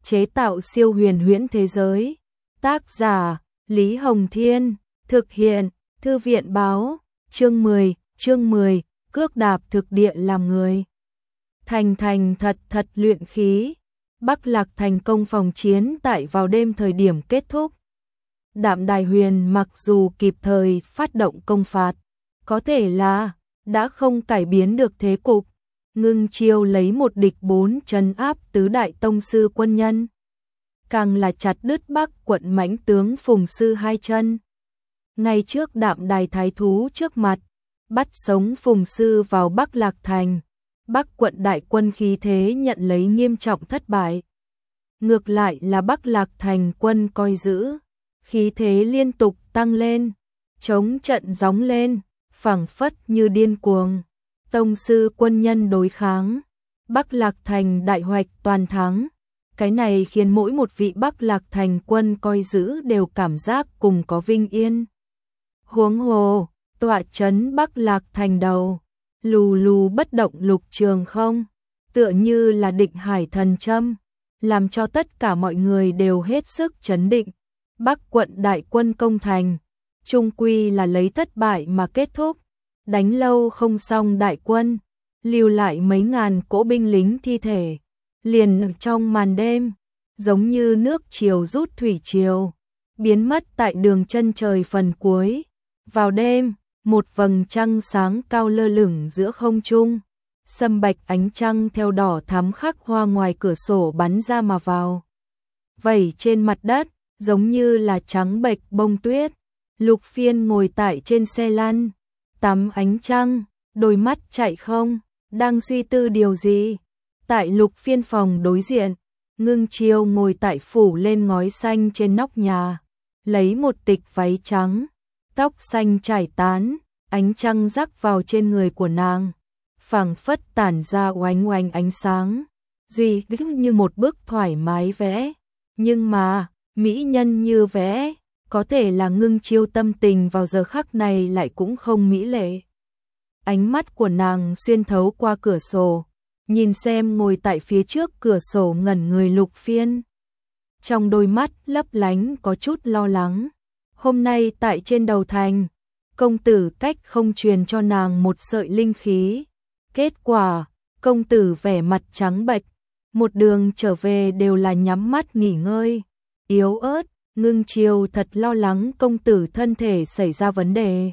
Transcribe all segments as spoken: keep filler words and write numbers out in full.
chế tạo siêu huyền huyễn thế giới. Tác giả Lý Hồng Thiên, thực hiện Thư viện Báo. Chương mười, chương mười, cước đạp thực địa làm người. Thành thành thật thật luyện khí. Bắc Lạc thành công phòng chiến tại vào đêm thời điểm kết thúc. Đạm Đài Huyền mặc dù kịp thời phát động công phạt, có thể là đã không cải biến được thế cục. Ngưng chiêu lấy một địch bốn trấn áp tứ đại tông sư quân nhân, càng là chặt đứt Bắc quận mãnh tướng Phùng Sư hai chân. Ngay trước Đạm Đài thái thú trước mặt, bắt sống Phùng Sư vào Bắc Lạc thành, Bắc quận đại quân khí thế nhận lấy nghiêm trọng thất bại. Ngược lại là Bắc Lạc thành quân coi giữ, khí thế liên tục tăng lên, chống trận gióng lên, phảng phất như điên cuồng. Tông sư quân nhân đối kháng, Bắc Lạc thành đại hoạch toàn thắng. Cái này khiến mỗi một vị Bắc Lạc thành quân coi giữ đều cảm giác cùng có vinh yên. Huống hồ, tọa trấn Bắc Lạc thành đầu, lù lù bất động Lục Trường Không, tựa như là định hải thần châm, làm cho tất cả mọi người đều hết sức chấn định. Bắc quận đại quân công thành, chung quy là lấy thất bại mà kết thúc. Đánh lâu không xong đại quân, lưu lại mấy ngàn cỗ binh lính thi thể, liền trong màn đêm, giống như nước triều rút thủy triều, biến mất tại đường chân trời phần cuối. Vào đêm, một vầng trăng sáng cao lơ lửng giữa không trung, sâm bạch ánh trăng theo đỏ thắm khắc hoa ngoài cửa sổ bắn ra mà vào, vẩy trên mặt đất, giống như là trắng bệch bông tuyết. Lục Phiên ngồi tại trên xe lăn, tắm ánh trăng, đôi mắt chạy không, đang suy tư điều gì. Tại Lục Phiên phòng đối diện, Ngưng Chiêu ngồi tại phủ lên ngói xanh trên nóc nhà, lấy một tịch váy trắng, tóc xanh trải tán, ánh trăng rắc vào trên người của nàng, phảng phất tản ra oánh oánh ánh sáng, duy như một bức thoải mái vẽ. Nhưng mà, mỹ nhân như vẽ, có thể là Ngưng Chiêu tâm tình vào giờ khắc này lại cũng không mỹ lệ. Ánh mắt của nàng xuyên thấu qua cửa sổ, nhìn xem ngồi tại phía trước cửa sổ ngẩn người Lục Phiên. Trong đôi mắt lấp lánh có chút lo lắng. Hôm nay tại trên đầu thành, công tử cách không truyền cho nàng một sợi linh khí. Kết quả, công tử vẻ mặt trắng bệch, một đường trở về đều là nhắm mắt nghỉ ngơi, yếu ớt. Ngưng Chiêu thật lo lắng công tử thân thể xảy ra vấn đề.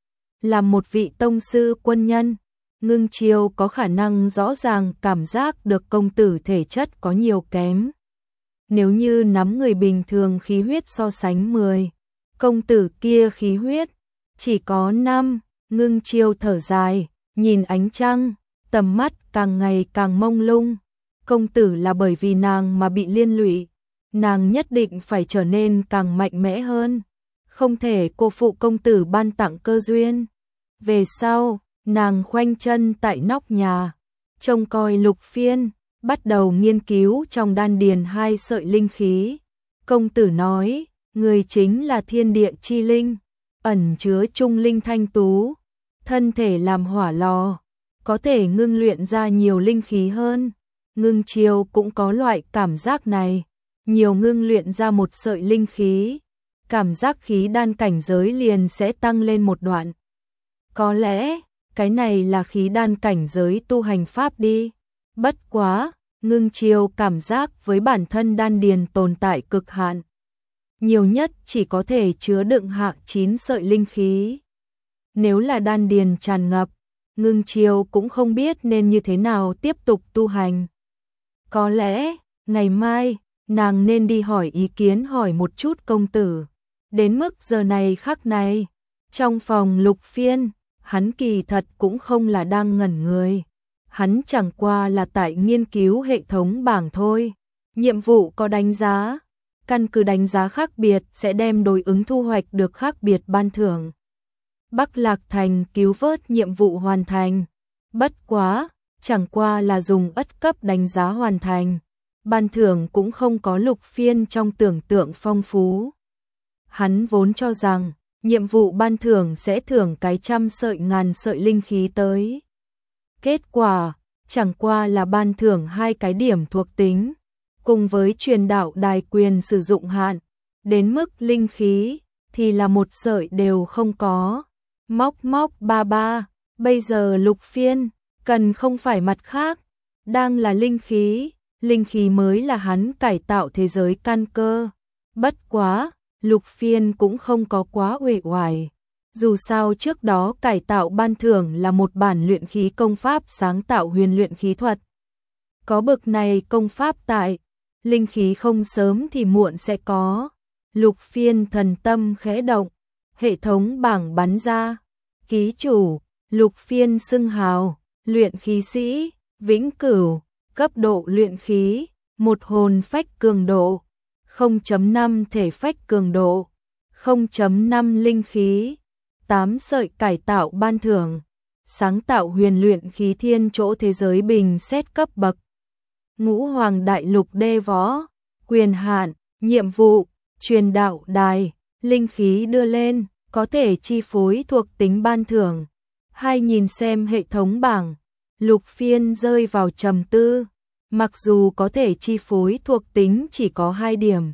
Là một vị tông sư quân nhân, Ngưng Chiêu có khả năng rõ ràng cảm giác được công tử thể chất có nhiều kém. Nếu như nắm người bình thường khí huyết so sánh mười, công tử kia khí huyết chỉ có năm. Ngưng Chiêu thở dài, nhìn ánh trăng, tầm mắt càng ngày càng mông lung. Công tử là bởi vì nàng mà bị liên lụy, nàng nhất định phải trở nên càng mạnh mẽ hơn, không thể cô phụ công tử ban tặng cơ duyên. Về sau, nàng khoanh chân tại nóc nhà, trông coi Lục Phiên, bắt đầu nghiên cứu trong đan điền hai sợi linh khí. Công tử nói, người chính là thiên địa chi linh, ẩn chứa trung linh thanh tú, thân thể làm hỏa lò, có thể ngưng luyện ra nhiều linh khí hơn. Ngưng Chiêu cũng có loại cảm giác này, nhiều ngưng luyện ra một sợi linh khí, cảm giác khí đan cảnh giới liền sẽ tăng lên một đoạn. Có lẽ, cái này là khí đan cảnh giới tu hành pháp đi. Bất quá, Ngưng Chiêu cảm giác với bản thân đan điền tồn tại cực hạn, nhiều nhất chỉ có thể chứa đựng hạ chín sợi linh khí. Nếu là đan điền tràn ngập, Ngưng Chiêu cũng không biết nên như thế nào tiếp tục tu hành. Có lẽ, ngày mai, nàng nên đi hỏi ý kiến hỏi một chút công tử. Đến mức giờ này khắc này, trong phòng Lục Phiên, hắn kỳ thật cũng không là đang ngẩn người. Hắn chẳng qua là tại nghiên cứu hệ thống bảng thôi. Nhiệm vụ có đánh giá, căn cứ đánh giá khác biệt sẽ đem đối ứng thu hoạch được khác biệt ban thưởng. Bắc Lạc thành cứu vớt nhiệm vụ hoàn thành. Bất quá, chẳng qua là dùng ất cấp đánh giá hoàn thành. Ban thưởng cũng không có Lục Phiên trong tưởng tượng phong phú. Hắn vốn cho rằng, nhiệm vụ ban thưởng sẽ thưởng cái trăm sợi ngàn sợi linh khí tới. Kết quả, chẳng qua là ban thưởng hai cái điểm thuộc tính. cùng với truyền đạo đài quyền sử dụng hạn, đến mức linh khí thì là một sợi đều không có. Móc móc ba ba, bây giờ Lục Phiên cần không phải mặt khác, đang là linh khí, linh khí mới là hắn cải tạo thế giới căn cơ. Bất quá, Lục Phiên cũng không có quá uể oải. Dù sao trước đó cải tạo ban thưởng là một bản luyện khí công pháp sáng tạo huyền luyện khí thuật. Có bực này công pháp tại, linh khí không sớm thì muộn sẽ có. Lục Phiên thần tâm khẽ động, hệ thống bảng bắn ra. Ký chủ, Lục Phiên xưng hào, luyện khí sĩ, vĩnh cửu, cấp độ luyện khí, một hồn phách cường độ, không chấm năm thể phách cường độ, không chấm năm linh khí, tám sợi cải tạo ban thưởng, sáng tạo huyền luyện khí thiên chỗ thế giới bình xét cấp bậc. Ngũ Hoàng Đại Lục đê võ, quyền hạn, nhiệm vụ, truyền đạo đài, linh khí đưa lên, có thể chi phối thuộc tính ban thưởng. Hai nhìn xem hệ thống bảng, Lục Phiên rơi vào trầm tư, mặc dù có thể chi phối thuộc tính chỉ có hai điểm.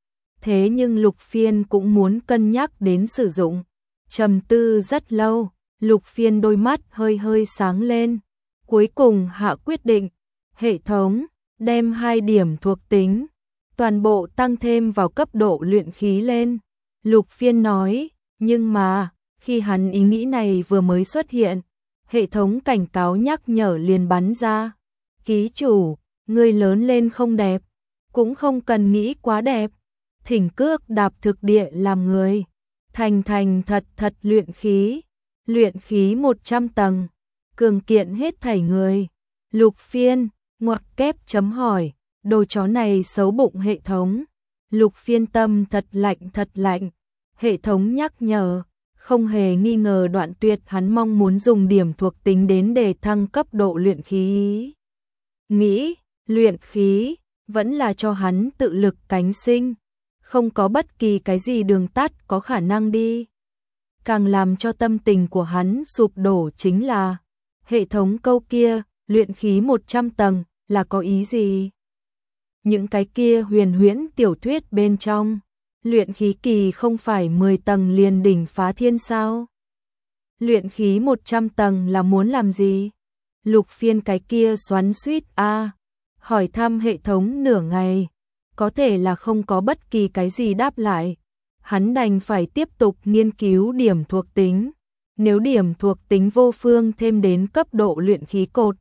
Thế nhưng Lục Phiên cũng muốn cân nhắc đến sử dụng. Trầm tư rất lâu, Lục Phiên đôi mắt hơi hơi sáng lên, cuối cùng hạ quyết định, hệ thống, đem hai điểm thuộc tính, toàn bộ tăng thêm vào cấp độ luyện khí lên. Lục Phiên nói, nhưng mà, khi hắn ý nghĩ này vừa mới xuất hiện, hệ thống cảnh cáo nhắc nhở liền bắn ra. Ký chủ, người lớn lên không đẹp, cũng không cần nghĩ quá đẹp, thỉnh cước đạp thực địa làm người. Thành thành thật thật luyện khí, luyện khí một trăm tầng, cường kiện hết thảy người. Lục Phiên, ngoặc kép chấm hỏi, đồ chó này xấu bụng hệ thống. Lục Phiên tâm thật lạnh thật lạnh, hệ thống nhắc nhở, không hề nghi ngờ đoạn tuyệt hắn mong muốn dùng điểm thuộc tính đến để thăng cấp độ luyện khí. Nghĩ, luyện khí, vẫn là cho hắn tự lực cánh sinh. Không có bất kỳ cái gì đường tắt có khả năng đi. Càng làm cho tâm tình của hắn sụp đổ chính là hệ thống câu kia, luyện khí một trăm tầng, là có ý gì? Những cái kia huyền huyễn tiểu thuyết bên trong, luyện khí kỳ không phải mười tầng liền đỉnh phá thiên sao? Luyện khí một trăm tầng là muốn làm gì? Lục Phiên cái kia xoắn xuýt a, hỏi thăm hệ thống nửa ngày. Có thể là không có bất kỳ cái gì đáp lại. Hắn đành phải tiếp tục nghiên cứu điểm thuộc tính. Nếu điểm thuộc tính vô phương thêm đến cấp độ luyện khí cột,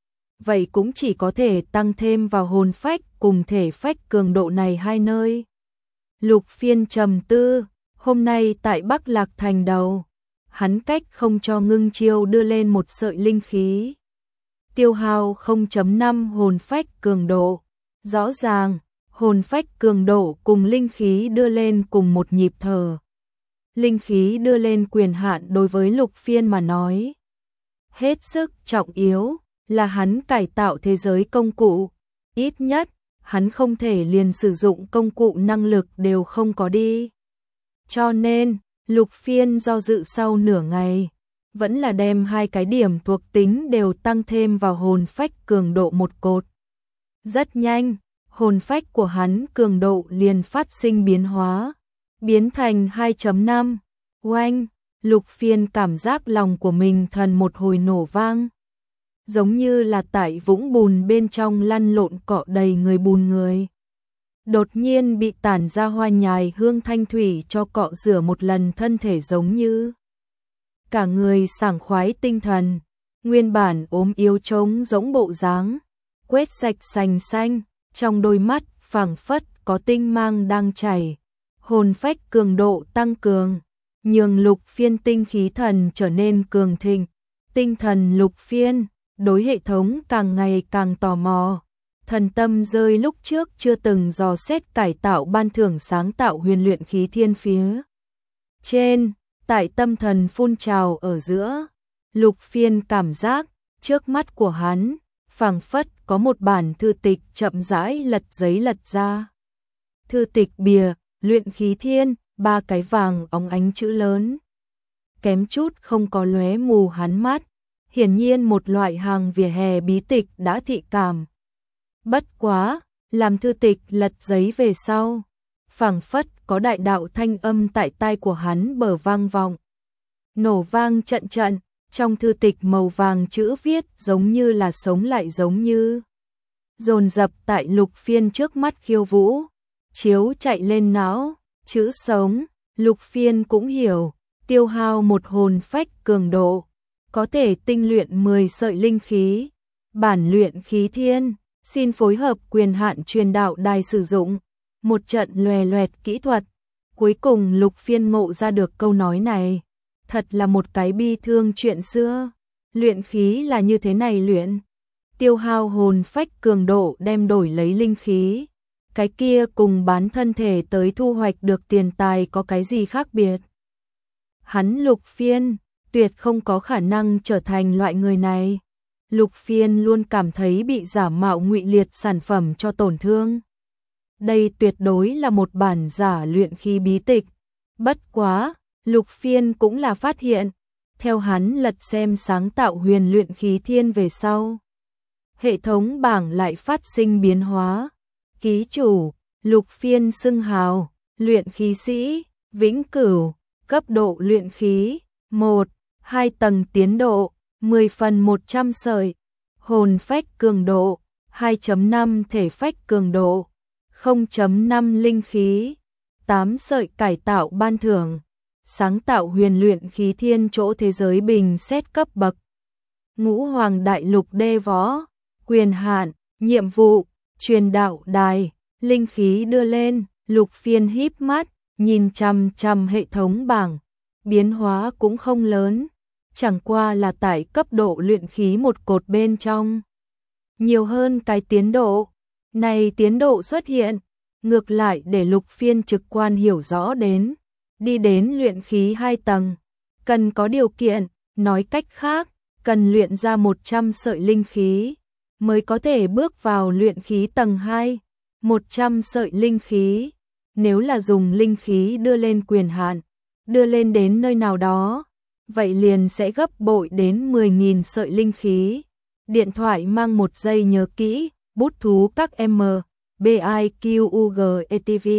vậy cũng chỉ có thể tăng thêm vào hồn phách cùng thể phách cường độ này hai nơi. Lục Phiên trầm tư, hôm nay tại Bắc Lạc Thành đầu, hắn cách không cho Ngưng Chiêu đưa lên một sợi linh khí. Tiêu hao không chấm năm hồn phách cường độ. Rõ ràng, hồn phách cường độ cùng linh khí đưa lên cùng một nhịp thở. Linh khí đưa lên quyền hạn đối với Lục Phiên mà nói hết sức trọng yếu, là hắn cải tạo thế giới công cụ. Ít nhất, hắn không thể liền sử dụng công cụ năng lực đều không có đi. Cho nên, Lục Phiên do dự sau nửa ngày, vẫn là đem hai cái điểm thuộc tính đều tăng thêm vào hồn phách cường độ một cột. Rất nhanh, hồn phách của hắn cường độ liền phát sinh biến hóa, biến thành hai chấm năm. Oanh, Lục Phiên cảm giác lòng của mình thần một hồi nổ vang. Giống như là tại vũng bùn bên trong lăn lộn cọ đầy người bùn người. Đột nhiên bị tản ra hoa nhài hương thanh thủy cho cọ rửa một lần thân thể giống như. Cả người sảng khoái tinh thần, nguyên bản ốm yếu trống giống bộ dáng, quét sạch sành xanh. Trong đôi mắt phảng phất có tinh mang đang chảy, hồn phách cường độ tăng cường, nhường Lục Phiên tinh khí thần trở nên cường thịnh. Tinh thần Lục Phiên, đối hệ thống càng ngày càng tò mò, thần tâm rơi lúc trước chưa từng dò xét cải tạo ban thưởng sáng tạo huyền luyện khí thiên phía trên, tại tâm thần phun trào ở giữa, Lục Phiên cảm giác trước mắt của hắn phảng phất có một bản thư tịch chậm rãi lật giấy lật ra. Thư tịch bìa, luyện khí thiên, ba cái vàng óng ánh chữ lớn. Kém chút không có lóe mù hắn mắt, hiển nhiên một loại hàng vỉa hè bí tịch đã thị cảm. Bất quá, Làm thư tịch lật giấy về sau, phảng phất có đại đạo thanh âm tại tai của hắn bờ vang vọng. Nổ vang trận trận, trong thư tịch màu vàng chữ viết giống như là sống lại, giống như dồn dập tại Lục Phiên trước mắt khiêu vũ, chiếu chạy lên não, chữ sống, Lục Phiên cũng hiểu, tiêu hao một hồn phách cường độ, có thể tinh luyện mười sợi linh khí, bản luyện khí thiên, xin phối hợp quyền hạn truyền đạo đài sử dụng, một trận loè loẹt kỹ thuật, cuối cùng Lục Phiên ngộ ra được câu nói này, thật là một cái bi thương chuyện xưa, luyện khí là như thế này luyện, tiêu hao hồn phách cường độ đem đổi lấy linh khí, cái kia cùng bán thân thể tới thu hoạch được tiền tài có cái gì khác biệt. Hắn Lục Phiên, tuyệt không có khả năng trở thành loại người này. Lục Phiên luôn cảm thấy bị giả mạo ngụy liệt sản phẩm cho tổn thương. Đây tuyệt đối là một bản giả luyện khí bí tịch. Bất quá, Lục Phiên cũng là phát hiện, theo hắn lật xem sáng tạo huyền luyện khí thiên về sau. Hệ thống bảng lại phát sinh biến hóa. Ký chủ, Lục Phiên xưng hào, luyện khí sĩ, vĩnh cửu, cấp độ luyện khí, một, hai tầng tiến độ, mười phần một trăm sợi, hồn phách cường độ, hai chấm năm thể phách cường độ, không chấm năm linh khí, tám sợi cải tạo ban thưởng, sáng tạo huyền luyện khí thiên chỗ thế giới bình xét cấp bậc. Ngũ Hoàng Đại Lục đê võ, quyền hạn, nhiệm vụ, truyền đạo đài, linh khí đưa lên, Lục Phiên híp mắt, nhìn chằm chằm hệ thống bảng, biến hóa cũng không lớn, chẳng qua là tại cấp độ luyện khí một cột bên trong. Nhiều hơn cái tiến độ, này tiến độ xuất hiện, ngược lại để Lục Phiên trực quan hiểu rõ đến, đi đến luyện khí hai tầng, cần có điều kiện, nói cách khác, cần luyện ra một trăm sợi linh khí, mới có thể bước vào luyện khí tầng hai, một trăm sợi linh khí, nếu là dùng linh khí đưa lên quyền hạn, đưa lên đến nơi nào đó, vậy liền sẽ gấp bội đến mười nghìn sợi linh khí. Điện thoại mang một giây nhớ kỹ, bút thú các M, B I Q U G E T V,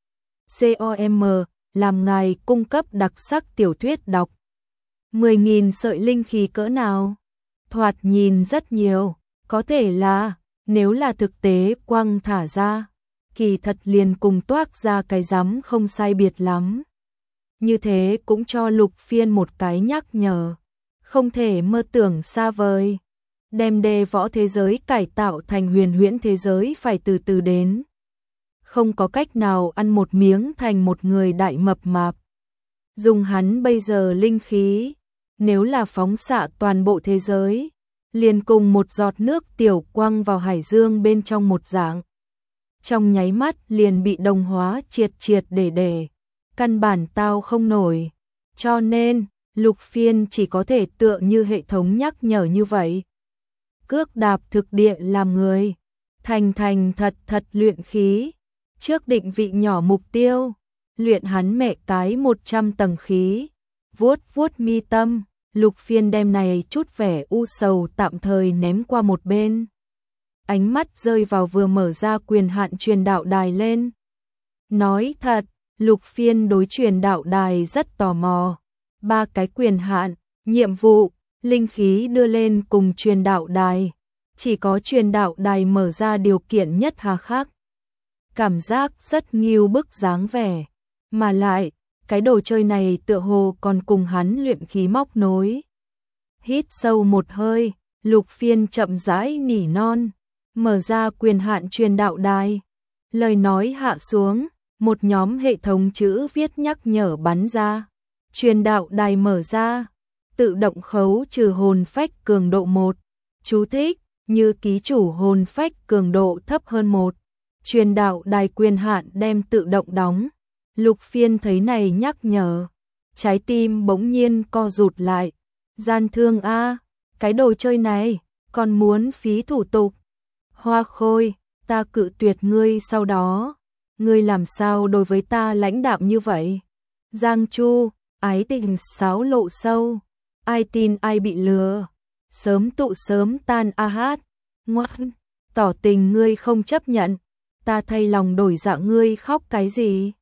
C O M, làm ngài cung cấp đặc sắc tiểu thuyết đọc. mười nghìn sợi linh khí cỡ nào? Thoạt nhìn rất nhiều, có thể là, nếu là thực tế quăng thả ra, kỳ thật liền cùng toác ra cái rắm không sai biệt lắm. Như thế cũng cho Lục Phiên một cái nhắc nhở, không thể mơ tưởng xa vời. Đem đê võ thế giới cải tạo thành huyền huyễn thế giới phải từ từ đến. Không có cách nào ăn một miếng thành một người đại mập mạp. Dùng hắn bây giờ linh khí, nếu là phóng xạ toàn bộ thế giới, liền cùng một giọt nước tiểu quăng vào hải dương bên trong một dạng. Trong nháy mắt liền bị đồng hóa triệt triệt để để, căn bản tao không nổi. Cho nên, Lục Phiên chỉ có thể tựa như hệ thống nhắc nhở như vậy. Cước đạp thực địa làm người, thành thành thật thật luyện khí, trước định vị nhỏ mục tiêu, luyện hắn mẹ cái một trăm tầng khí, vuốt vuốt mi tâm, Lục Phiên đem này chút vẻ u sầu tạm thời ném qua một bên. Ánh mắt rơi vào vừa mở ra quyền hạn truyền đạo đài lên. Nói thật, Lục Phiên đối truyền đạo đài rất tò mò. Ba cái quyền hạn, nhiệm vụ, linh khí đưa lên cùng truyền đạo đài. Chỉ có truyền đạo đài mở ra điều kiện nhất hà khắc. Cảm giác rất nghiêu bức dáng vẻ. Mà lại, cái đồ chơi này tựa hồ còn cùng hắn luyện khí móc nối. Hít sâu một hơi, Lục Phiên chậm rãi nỉ non, mở ra quyền hạn truyền đạo đài. Lời nói hạ xuống, một nhóm hệ thống chữ viết nhắc nhở bắn ra. Truyền đạo đài mở ra, tự động khấu trừ hồn phách cường độ một. Chú thích, như ký chủ hồn phách cường độ thấp hơn một. Truyền đạo đài quyền hạn đem tự động đóng. Lục Phiên thấy này nhắc nhở, trái tim bỗng nhiên co rụt lại. Gian thương a, cái đồ chơi này, còn muốn phí thủ tục. Hoa Khôi, ta cự tuyệt ngươi sau đó. Ngươi làm sao đối với ta lãnh đạm như vậy? Giang Chu, ái tình sáo lộ sâu. Ai tin ai bị lừa. Sớm tụ sớm tan a hát. Ngoan, tỏ tình ngươi không chấp nhận. ta thay lòng đổi dạ ngươi khóc cái gì?